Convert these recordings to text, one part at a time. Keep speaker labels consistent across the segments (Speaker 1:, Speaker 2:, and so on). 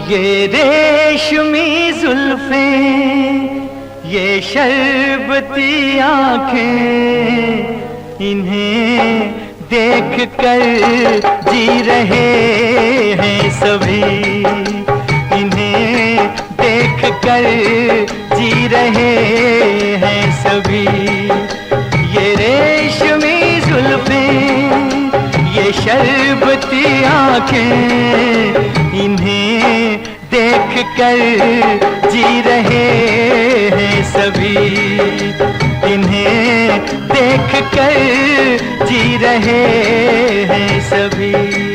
Speaker 1: ये रेशमी जुल्फें, ये शरबती आँखें, इन्हें देख कर जी रहे हैं सभी, इन्हें देख कर जी रहे हैं सभी। ये रेशमी जुल्फें, ये शरबती आँखें, इन्हें देख कर जी रहे हैं सभी, इन्हें देख कर जी रहे हैं सभी।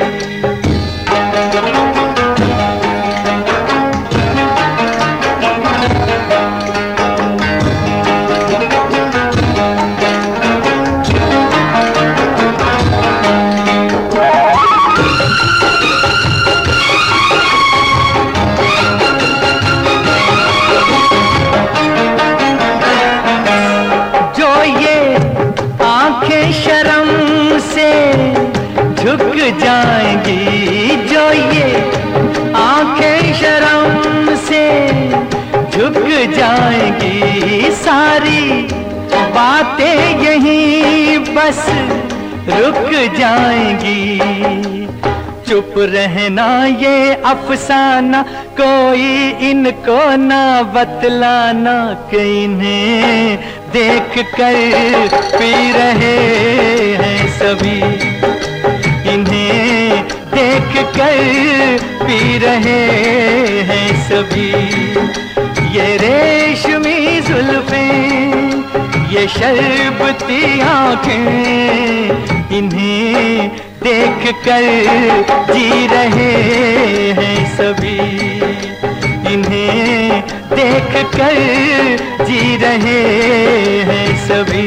Speaker 1: झुक जाएंगी, जो ये आंखें शर्म से झुक जाएंगी, सारी बातें यहीं बस रुक जाएंगी। चुप रहना ये अफसाना, कोई इनको ना बतलाना, कि इन्हें देख कर पी रहे हैं सभी, इन्हें देख कर पी रहे हैं सभी। ये रेशमी जुल्फें, ये शरबती आँखें, इन्हें देख कर जी रहे हैं सभी, इन्हें देख कर जी रहे हैं सभी।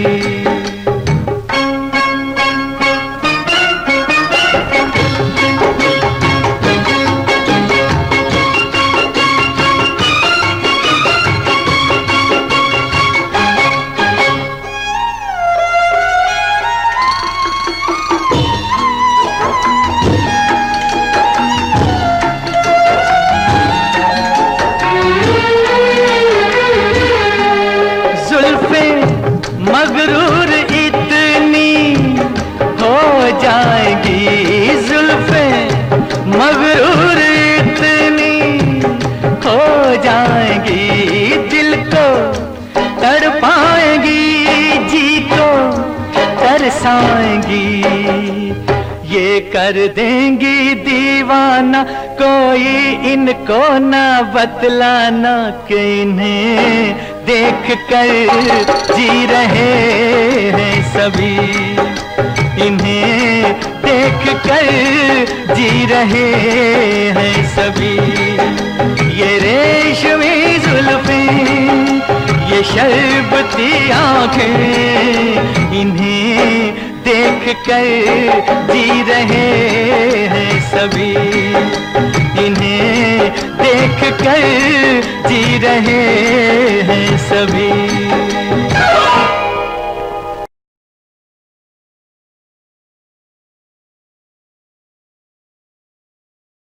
Speaker 1: मगरूर इतनी हो जाएगी, जुल्फें मगरूर इतनी हो जाएंगी, दिल को तड़पाएंगी, जी को तरसाएंगी। ये कर देंगी दीवाना, कोई इनको ना बतलाना, कि इन्हें देख कर जी रहे हैं सभी, इन्हें देख कर जी रहे हैं सभी। ये रेशमी जुल्फें, ये शरबती आँखें, इन्हें देख कर जी रहे हैं सभी, इन्हें देख कर जी रहे हैं सभी।